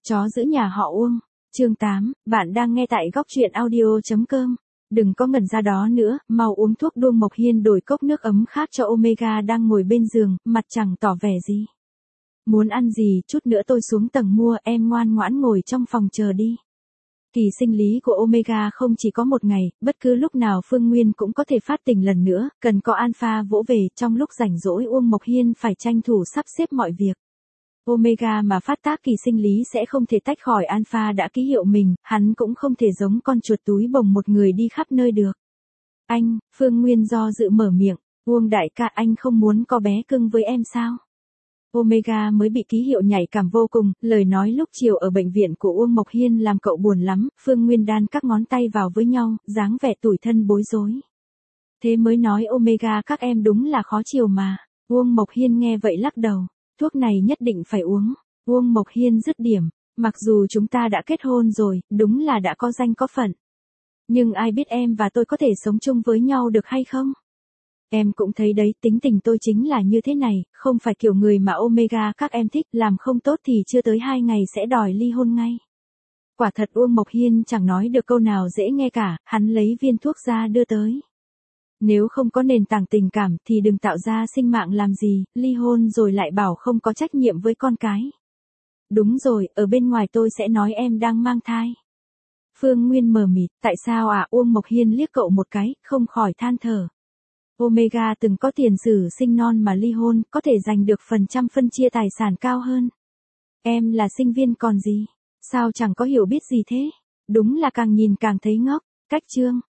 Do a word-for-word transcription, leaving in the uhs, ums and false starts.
Chó giữ nhà họ Uông. Chương tám, bạn đang nghe tại góc truyện audio chấm com. Đừng có ngẩn ra đó nữa, mau uống thuốc. Đuông Mộc Hiên đổi cốc nước ấm khác cho Omega đang ngồi bên giường, mặt chẳng tỏ vẻ gì. Muốn ăn gì, chút nữa tôi xuống tầng mua, em ngoan ngoãn ngồi trong phòng chờ đi. Kỳ sinh lý của Omega không chỉ có một ngày, bất cứ lúc nào Phương Nguyên cũng có thể phát tình lần nữa, cần có alpha vỗ về. Trong lúc rảnh rỗi Uông Mộc Hiên phải tranh thủ sắp xếp mọi việc. Omega mà phát tác kỳ sinh lý sẽ không thể tách khỏi alpha đã ký hiệu mình, hắn cũng không thể giống con chuột túi bồng một người đi khắp nơi được. Anh, Phương Nguyên do dự mở miệng, Uông đại ca, anh không muốn có bé cưng với em sao? Omega mới bị ký hiệu nhạy cảm vô cùng, lời nói lúc chiều ở bệnh viện của Uông Mộc Hiên làm cậu buồn lắm. Phương Nguyên đan các ngón tay vào với nhau, dáng vẻ tủi thân bối rối. Thế mới nói Omega các em đúng là khó chiều mà. Uông Mộc Hiên nghe vậy lắc đầu. Thuốc này nhất định phải uống. Uông Mộc Hiên dứt điểm. Mặc dù chúng ta đã kết hôn rồi, đúng là đã có danh có phận. Nhưng ai biết em và tôi có thể sống chung với nhau được hay không? Em cũng thấy đấy, tính tình tôi chính là như thế này, không phải kiểu người mà Omega các em thích, làm không tốt thì chưa tới hai ngày sẽ đòi ly hôn ngay. Quả thật Uông Mộc Hiên chẳng nói được câu nào dễ nghe cả, hắn lấy viên thuốc ra đưa tới. Nếu không có nền tảng tình cảm thì đừng tạo ra sinh mạng làm gì, ly hôn rồi lại bảo không có trách nhiệm với con cái. Đúng rồi, ở bên ngoài tôi sẽ nói em đang mang thai. Phương Nguyên mờ mịt, tại sao à? Uông Mộc Hiên liếc cậu một cái, không khỏi than thở. Omega từng có tiền sử sinh non mà ly hôn, có thể giành được phần trăm phân chia tài sản cao hơn. Em là sinh viên còn gì? Sao chẳng có hiểu biết gì thế? Đúng là càng nhìn càng thấy ngốc. Cách chương.